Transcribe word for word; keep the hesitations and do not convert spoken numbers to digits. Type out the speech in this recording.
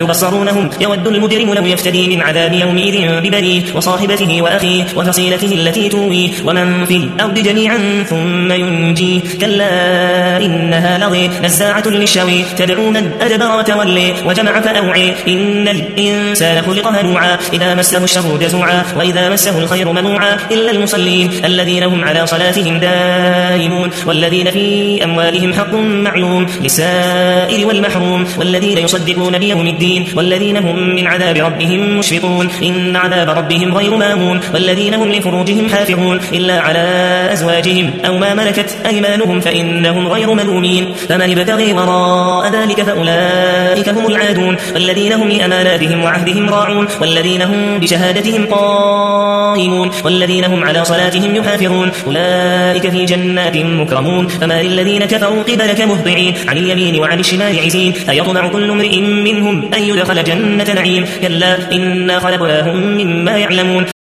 يبصرونهم يود المجرم لو يفتدي من عذاب يومئذ ببنيه وصاحبته وأخيه وفصيلته التي تويه ومن في الأرض جميعا ثم ينجيه كلا إنها لظى نزاعة للشوى تدعو من أدبر وتولي وجمع فأوعي إن الإنسان خلق هلوعا إذا مسه الشر جزوعا وإذا مسه الخير منوعا إلا المصلين الذين هم على صلاتهم دائمون والذين في أموالهم حق معلوم للسائل والمحروم والذين يصدقون بيوم الدين والذين هم من عذاب ربهم مشفقون إن عذاب ربهم غير مامون والذين هم لفروجهم حافظون إلا على أزواجهم أو ما ملكت أيمانهم فإنهم غير ملومين فمن ابتغي وراء ذلك فأولئك هم العادون والذين هم لأماناتهم وعهدهم راعون والذين هم بشهادتهم قائمون والذين هم على صلاتهم يحافظون أولئك في جنات مكرمون فما للذين كفروا قبلك مهطعين عن اليمين وعن الشمال عزين أيطمع كل امرئ منهم أن يدخل جنة نعيم كلا إنا خلقناهم مما يعلمون